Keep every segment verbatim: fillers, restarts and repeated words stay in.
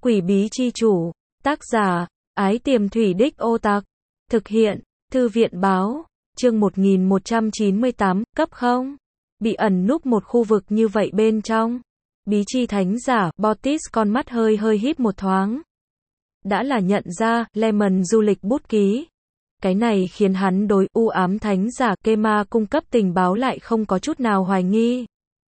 Quỷ bí chi chủ. Tác giả, Ái Tiềm Thủy Đích Ô Tặc. Thực hiện, Thư viện báo. Chương một nghìn một trăm chín mươi tám, cấp không. Bị ẩn núp một khu vực như vậy bên trong. Bí chi thánh giả, Bottis con mắt hơi hơi híp một thoáng. Đã là nhận ra, Lemon du lịch bút ký. Cái này khiến hắn đối u ám thánh giả Kema cung cấp tình báo lại không có chút nào hoài nghi.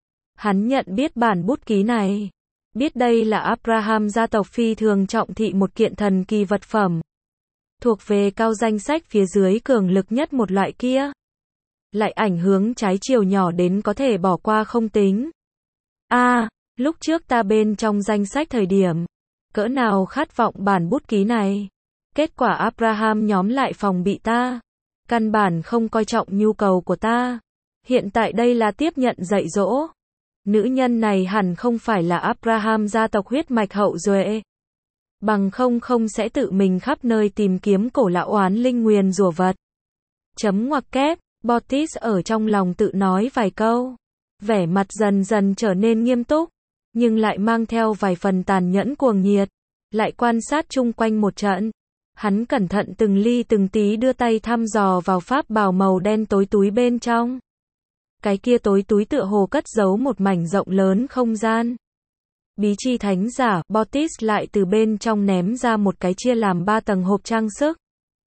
Hắn nhận biết bản bút ký này. Biết đây là Abraham gia tộc phi thường trọng thị một kiện thần kỳ vật phẩm. Thuộc về cao danh sách phía dưới cường lực nhất một loại kia. Lại ảnh hưởng trái chiều nhỏ đến có thể bỏ qua không tính. A, à, lúc trước ta bên trong danh sách thời điểm. Cỡ nào khát vọng bản bút ký này. Kết quả Abraham nhóm lại phòng bị ta. Căn bản không coi trọng nhu cầu của ta. Hiện tại đây là tiếp nhận dạy dỗ. Nữ nhân này hẳn không phải là Abraham gia tộc huyết mạch hậu duệ. Bằng không không sẽ tự mình khắp nơi tìm kiếm cổ lão oán linh nguyền rủa vật. Chấm ngoặc kép, Bottis ở trong lòng tự nói vài câu. Vẻ mặt dần dần trở nên nghiêm túc. Nhưng lại mang theo vài phần tàn nhẫn cuồng nhiệt. Lại quan sát chung quanh một trận. Hắn cẩn thận từng ly từng tí đưa tay thăm dò vào pháp bào màu đen tối túi bên trong. Cái kia tối túi tựa hồ cất giấu một mảnh rộng lớn không gian. Bí chi thánh giả, Bottis lại từ bên trong ném ra một cái chia làm ba tầng hộp trang sức.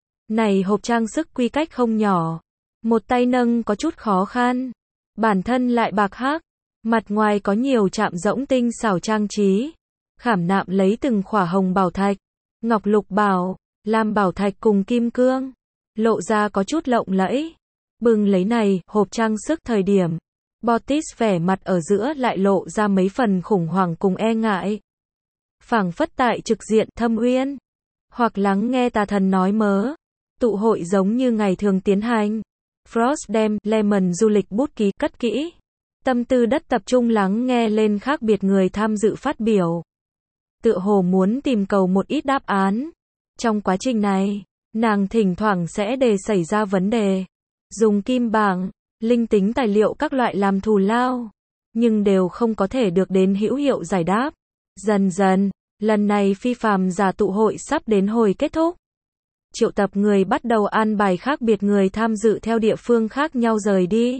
Này hộp trang sức quy cách không nhỏ. Một tay nâng có chút khó khăn. Bản thân lại bạc hắc. Mặt ngoài có nhiều chạm rỗng tinh xảo trang trí. Khảm nạm lấy từng khỏa hồng bảo thạch, ngọc lục bảo, lam bảo thạch cùng kim cương. Lộ ra có chút lộng lẫy. Bừng lấy này, hộp trang sức thời điểm. Bottis vẻ mặt ở giữa lại lộ ra mấy phần khủng hoảng cùng e ngại. Phảng phất tại trực diện Thâm Uyên. Hoặc lắng nghe tà thần nói mớ. Tụ hội giống như ngày thường tiến hành. Frost đem Lemon du lịch bút ký cất kỹ. Tâm tư đất tập trung lắng nghe lên khác biệt người tham dự phát biểu. Tựa hồ muốn tìm cầu một ít đáp án. Trong quá trình này, nàng thỉnh thoảng sẽ đề xảy ra vấn đề. Dùng kim bảng, linh tính tài liệu các loại làm thù lao. Nhưng đều không có thể được đến hữu hiệu giải đáp. Dần dần, lần này phi phàm giả tụ hội sắp đến hồi kết thúc. Triệu tập người bắt đầu an bài khác biệt người tham dự theo địa phương khác nhau rời đi.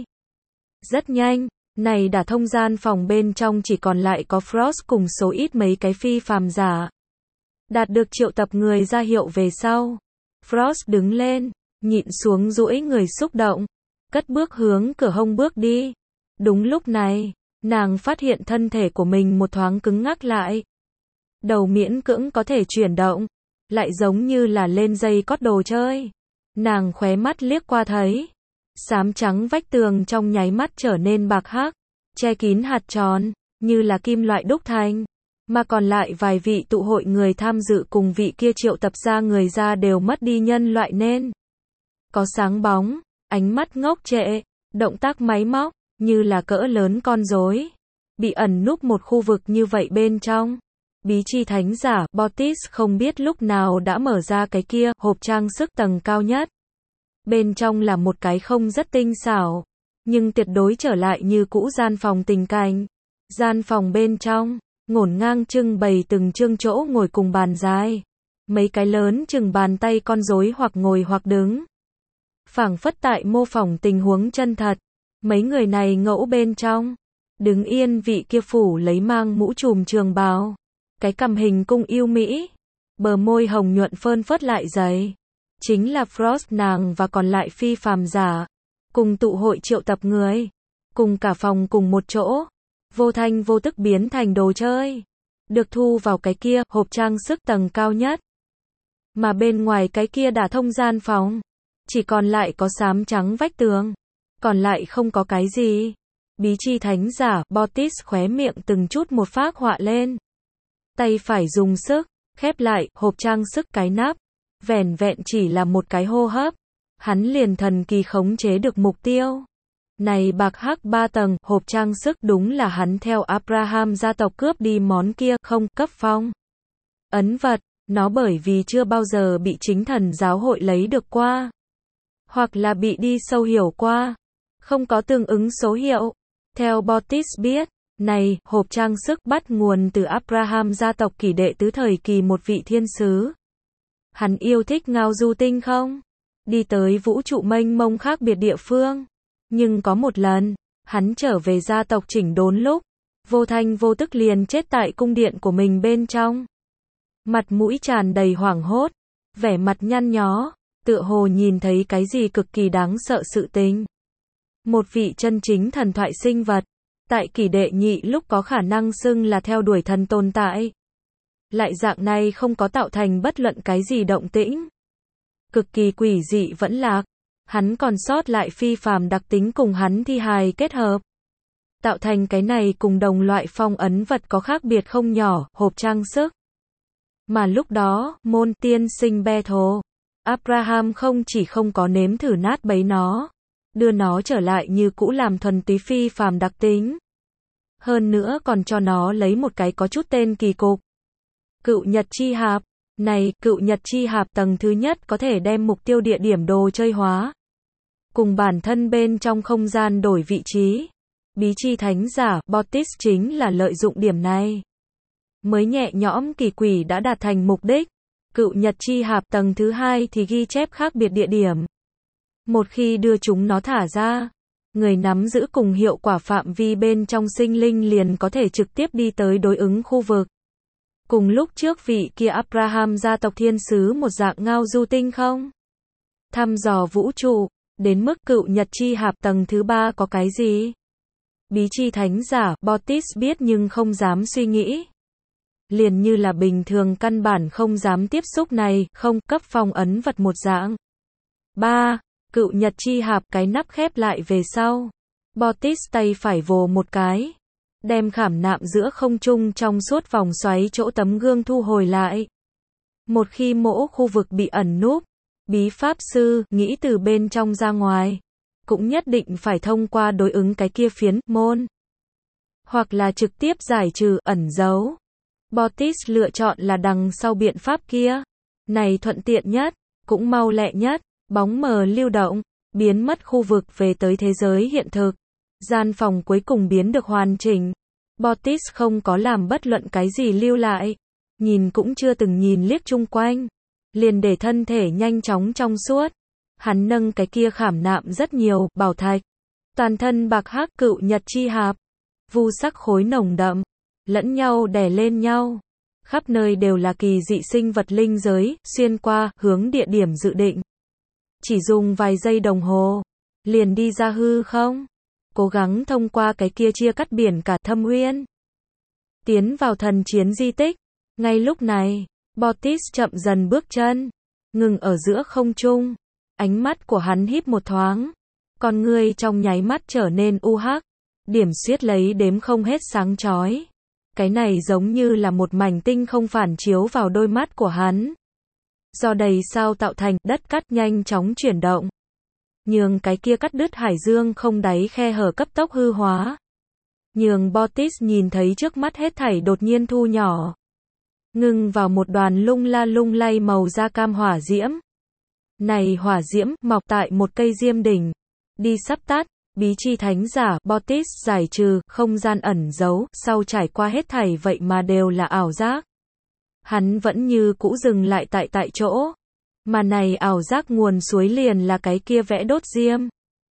Rất nhanh. Này đã thông gian phòng bên trong chỉ còn lại có Frost cùng số ít mấy cái phi phàm giả. Đạt được triệu tập người ra hiệu về sau. Frost đứng lên, nhịn xuống duỗi người xúc động. Cất bước hướng cửa hông bước đi. Đúng lúc này, nàng phát hiện thân thể của mình một thoáng cứng ngắc lại. Đầu miễn cưỡng có thể chuyển động. Lại giống như là lên dây cót đồ chơi. Nàng khóe mắt liếc qua thấy. Xám trắng vách tường trong nháy mắt trở nên bạc hắc, che kín hạt tròn, như là kim loại đúc thành. Mà còn lại vài vị tụ hội người tham dự cùng vị kia triệu tập ra người ra đều mất đi nhân loại nên. Có sáng bóng, ánh mắt ngốc trệ, động tác máy móc, như là cỡ lớn con rối. Bị ẩn núp một khu vực như vậy bên trong. Bí chi thánh giả, Bottis không biết lúc nào đã mở ra cái kia, hộp trang sức tầng cao nhất. Bên trong là một cái không rất tinh xảo, nhưng tuyệt đối trở lại như cũ gian phòng tình cảnh. Gian phòng bên trong, ngổn ngang trưng bày từng chương chỗ ngồi cùng bàn dài. Mấy cái lớn chừng bàn tay con rối hoặc ngồi hoặc đứng. Phảng phất tại mô phỏng tình huống chân thật. Mấy người này ngẫu bên trong. Đứng yên vị kia phủ lấy mang mũ trùm trường bào. Cái cằm hình cung yêu mỹ. Bờ môi hồng nhuận phơn phớt lại dày. Chính là Frost nàng và còn lại phi phàm giả. Cùng tụ hội triệu tập người. Cùng cả phòng cùng một chỗ. Vô thanh vô tức biến thành đồ chơi. Được thu vào cái kia, hộp trang sức tầng cao nhất. Mà bên ngoài cái kia đã thông gian phòng. Chỉ còn lại có xám trắng vách tường. Còn lại không có cái gì. Bí chi thánh giả, Bottis khóe miệng từng chút một phác họa lên. Tay phải dùng sức, khép lại, hộp trang sức cái nắp. Vẻn vẹn chỉ là một cái hô hấp. Hắn liền thần kỳ khống chế được mục tiêu. Này bạc hắc ba tầng, hộp trang sức đúng là hắn theo Abraham gia tộc cướp đi món kia, không, cấp phong. Ấn vật, nó bởi vì chưa bao giờ bị chính thần giáo hội lấy được qua. Hoặc là bị đi sâu hiểu qua. Không có tương ứng số hiệu. Theo Bottis biết, Này, hộp trang sức bắt nguồn từ Abraham gia tộc kỷ đệ tứ thời kỳ một vị thiên sứ. Hắn yêu thích ngao du tinh không? Đi tới vũ trụ mênh mông khác biệt địa phương. Nhưng có một lần, hắn trở về gia tộc chỉnh đốn lúc, vô thanh vô tức liền chết tại cung điện của mình bên trong. Mặt mũi tràn đầy hoảng hốt, vẻ mặt nhăn nhó, tựa hồ nhìn thấy cái gì cực kỳ đáng sợ sự tình. Một vị chân chính thần thoại sinh vật, tại kỷ đệ nhị lúc có khả năng xưng là theo đuổi thần tồn tại. Lại dạng này không có tạo thành bất luận cái gì động tĩnh. Cực kỳ quỷ dị vẫn lạc, hắn còn sót lại phi phàm đặc tính cùng hắn thi hài kết hợp. Tạo thành cái này cùng đồng loại phong ấn vật có khác biệt không nhỏ, hộp trang sức. Mà lúc đó, môn tiên sinh Bethel, Abraham không chỉ không có nếm thử nát bấy nó, đưa nó trở lại như cũ làm thuần túy phi phàm đặc tính. Hơn nữa còn cho nó lấy một cái có chút tên kỳ cục. Cựu nhật chi hạp. Này, cựu nhật chi hạp tầng thứ nhất có thể đem mục tiêu địa điểm đồ chơi hóa. Cùng bản thân bên trong không gian đổi vị trí. Bí chi thánh giả, Bottis chính là lợi dụng điểm này. Mới nhẹ nhõm kỳ quỷ đã đạt thành mục đích. Cựu nhật chi hạp tầng thứ hai thì ghi chép khác biệt địa điểm. Một khi đưa chúng nó thả ra, người nắm giữ cùng hiệu quả phạm vi bên trong sinh linh liền có thể trực tiếp đi tới đối ứng khu vực. Cùng lúc trước vị kia Abraham gia tộc thiên sứ một dạng ngao du tinh không? Thăm dò vũ trụ, đến mức cựu nhật chi hạp tầng thứ ba có cái gì? Bí chi thánh giả, Bottis biết nhưng không dám suy nghĩ. Liền như là bình thường căn bản không dám tiếp xúc này, không, cấp phong ấn vật một dạng. ba. Cựu nhật chi hạp cái nắp khép lại về sau. Bottis tay phải vồ một cái. Đem khảm nạm giữa không trung trong suốt vòng xoáy chỗ tấm gương thu hồi lại. Một khi mỗ khu vực bị ẩn núp, bí pháp sư nghĩ từ bên trong ra ngoài, cũng nhất định phải thông qua đối ứng cái kia phiến môn. Hoặc là trực tiếp giải trừ ẩn dấu. Bottis lựa chọn là đằng sau biện pháp kia. Này thuận tiện nhất, cũng mau lẹ nhất, bóng mờ lưu động, biến mất khu vực về tới thế giới hiện thực. Gian phòng cuối cùng biến được hoàn chỉnh. Bottis không có làm bất luận cái gì lưu lại. Nhìn cũng chưa từng nhìn liếc chung quanh. Liền để thân thể nhanh chóng trong suốt. Hắn nâng cái kia khảm nạm rất nhiều, bảo thạch. Toàn thân bạc hắc cựu nhật chi hạp. Vu sắc khối nồng đậm. Lẫn nhau đè lên nhau. Khắp nơi đều là kỳ dị sinh vật linh giới, xuyên qua, hướng địa điểm dự định. Chỉ dùng vài giây đồng hồ. Liền đi ra hư không? Cố gắng thông qua cái kia chia cắt biển cả thâm uyên. Tiến vào thần chiến di tích. Ngay lúc này, Bottis chậm dần bước chân. Ngừng ở giữa không trung. Ánh mắt của hắn híp một thoáng. Con ngươi trong nháy mắt trở nên u hắc. Điểm xuyết lấy đếm không hết sáng chói. Cái này giống như là một mảnh tinh không phản chiếu vào đôi mắt của hắn. Do đầy sao tạo thành, đất cắt nhanh chóng chuyển động. Nhường cái kia cắt đứt hải dương không đáy khe hở cấp tốc hư hóa. Nhường Bottis nhìn thấy trước mắt hết thảy đột nhiên thu nhỏ. Ngưng vào một đoàn lung la lung lay màu da cam hỏa diễm. Này hỏa diễm, mọc tại một cây diêm đỉnh. Đi sắp tắt, bí chi thánh giả, Bottis giải trừ, không gian ẩn giấu, sau trải qua hết thảy vậy mà đều là ảo giác. Hắn vẫn như cũ dừng lại tại tại chỗ. Mà này ảo giác nguồn suối liền là cái kia vẽ đốt diêm.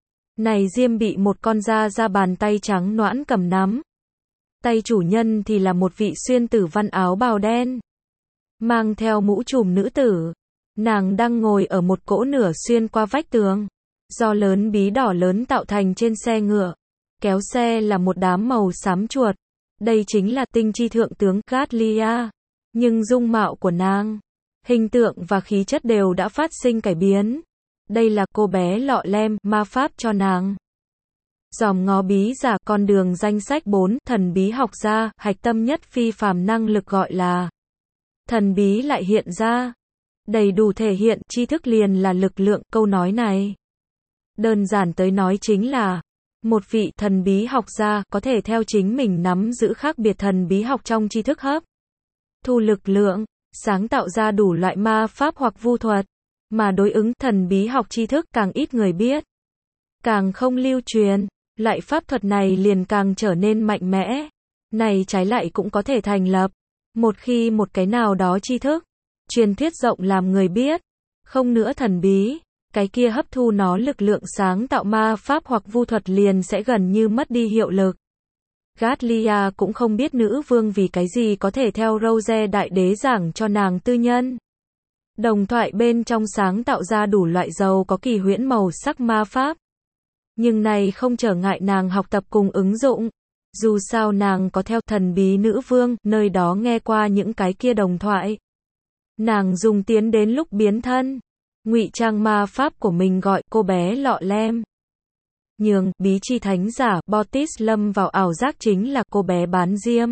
Này diêm bị một con da da bàn tay trắng nõn cầm nắm. Tay chủ nhân thì là một vị xuyên tử văn áo bào đen. Mang theo mũ trùm nữ tử. Nàng đang ngồi ở một cỗ nửa xuyên qua vách tường. Do lớn bí đỏ lớn tạo thành trên xe ngựa. Kéo xe là một đám màu xám chuột. Đây chính là tinh chi thượng tướng Gatlia. Nhưng dung mạo của nàng, hình tượng và khí chất đều đã phát sinh cải biến. Đây là cô bé lọ lem, ma pháp cho nàng. Dòm ngó bí giả, con đường danh sách bốn, thần bí học gia, hạch tâm nhất phi phàm năng lực gọi là thần bí lại hiện ra. Đầy đủ thể hiện, tri thức liền là lực lượng, câu nói này. Đơn giản tới nói chính là, một vị thần bí học gia có thể theo chính mình nắm giữ khác biệt thần bí học trong tri thức hấp. Thu lực lượng, sáng tạo ra đủ loại ma pháp hoặc vu thuật, mà đối ứng thần bí học tri thức càng ít người biết, càng không lưu truyền, loại pháp thuật này liền càng trở nên mạnh mẽ. này trái lại cũng có thể thành lập. Một khi một cái nào đó tri thức, truyền thuyết rộng làm người biết, không nữa thần bí, cái kia hấp thu nó lực lượng sáng tạo ma pháp hoặc vu thuật liền sẽ gần như mất đi hiệu lực. Gatlia cũng không biết nữ vương vì cái gì có thể theo Rose đại đế giảng cho nàng tư nhân đồng thoại bên trong sáng tạo ra đủ loại giàu có kỳ huyễn màu sắc ma pháp. Nhưng này không trở ngại nàng học tập cùng ứng dụng. Dù sao nàng có theo thần bí nữ vương, nơi đó nghe qua những cái kia đồng thoại. Nàng dùng tiến đến lúc biến thân, ngụy trang ma pháp của mình gọi cô bé lọ lem. Nhường, bí chi thánh giả, Botis lâm vào ảo giác chính là cô bé bán diêm.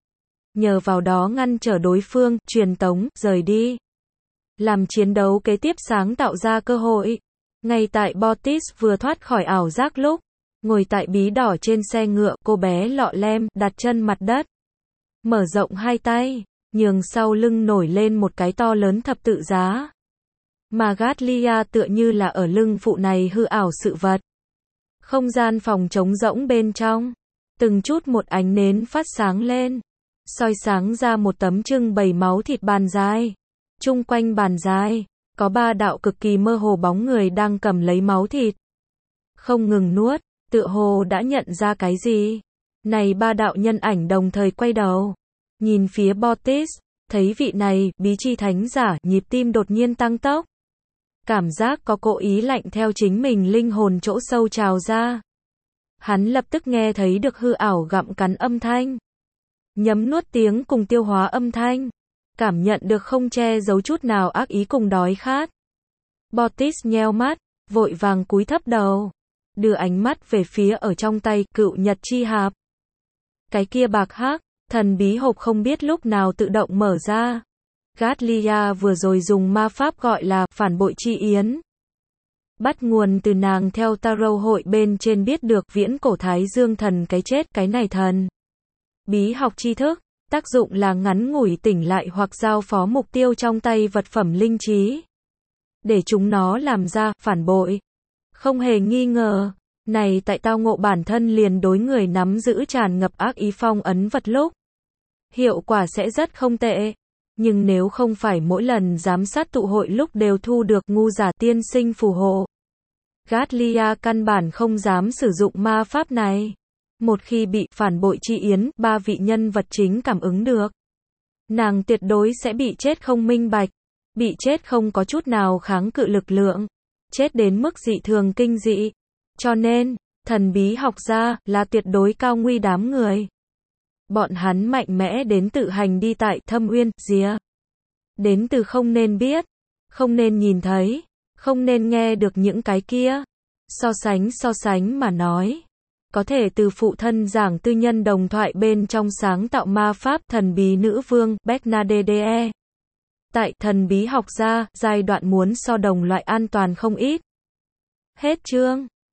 Nhờ vào đó ngăn trở đối phương, truyền tống, rời đi. Làm chiến đấu kế tiếp sáng tạo ra cơ hội. Ngay tại Botis vừa thoát khỏi ảo giác lúc, ngồi tại bí đỏ trên xe ngựa, cô bé lọ lem, đặt chân mặt đất. Mở rộng hai tay, nhường sau lưng nổi lên một cái to lớn thập tự giá. Mà Gatlia tựa như là ở lưng phụ này hư ảo sự vật. Không gian phòng trống rỗng bên trong. Từng chút một ánh nến phát sáng lên. Soi sáng ra một tấm trưng bày máu thịt bàn dài. Chung quanh bàn dài, có ba đạo cực kỳ mơ hồ bóng người đang cầm lấy máu thịt. Không ngừng nuốt, tựa hồ đã nhận ra cái gì. Này ba đạo nhân ảnh đồng thời quay đầu. Nhìn phía Botis, thấy vị này, bí chi thánh giả, nhịp tim đột nhiên tăng tốc. Cảm giác có cố ý lạnh theo chính mình linh hồn chỗ sâu trào ra. Hắn lập tức nghe thấy được hư ảo gặm cắn âm thanh. Nhấm nuốt tiếng cùng tiêu hóa âm thanh. Cảm nhận được không che giấu chút nào ác ý cùng đói khát. Botis nheo mắt, vội vàng cúi thấp đầu. Đưa ánh mắt về phía ở trong tay, cựu nhật chi hạp. Cái kia bạc hắc, thần bí hộp không biết lúc nào tự động mở ra. Gatlia vừa rồi dùng ma pháp gọi là phản bội chi yến. Bắt nguồn từ nàng theo tarot hội bên trên biết được viễn cổ thái dương thần cái chết, cái này thần bí học tri thức, tác dụng là ngắn ngủi tỉnh lại hoặc giao phó mục tiêu trong tay vật phẩm linh trí. Để chúng nó làm ra, phản bội. Không hề nghi ngờ, này tại tao ngộ bản thân liền đối người nắm giữ tràn ngập ác ý phong ấn vật lúc. Hiệu quả sẽ rất không tệ. Nhưng nếu không phải mỗi lần giám sát tụ hội lúc đều thu được ngu giả tiên sinh phù hộ. Gatlia căn bản không dám sử dụng ma pháp này. Một khi bị phản bội chi yến, ba vị nhân vật chính cảm ứng được. Nàng tuyệt đối sẽ bị chết không minh bạch. Bị chết không có chút nào kháng cự lực lượng. Chết đến mức dị thường kinh dị. Cho nên, thần bí học gia là tuyệt đối cao nguy đám người. Bọn hắn mạnh mẽ đến tự hành đi tại thâm uyên, rìa. Đến từ không nên biết, không nên nhìn thấy, không nên nghe được những cái kia. So sánh so sánh mà nói. Có thể từ phụ thân giảng tư nhân đồng thoại bên trong sáng tạo ma pháp thần bí nữ vương, Bernadette. Tại thần bí học gia, giai đoạn muốn so đồng loại an toàn không ít. Hết chương.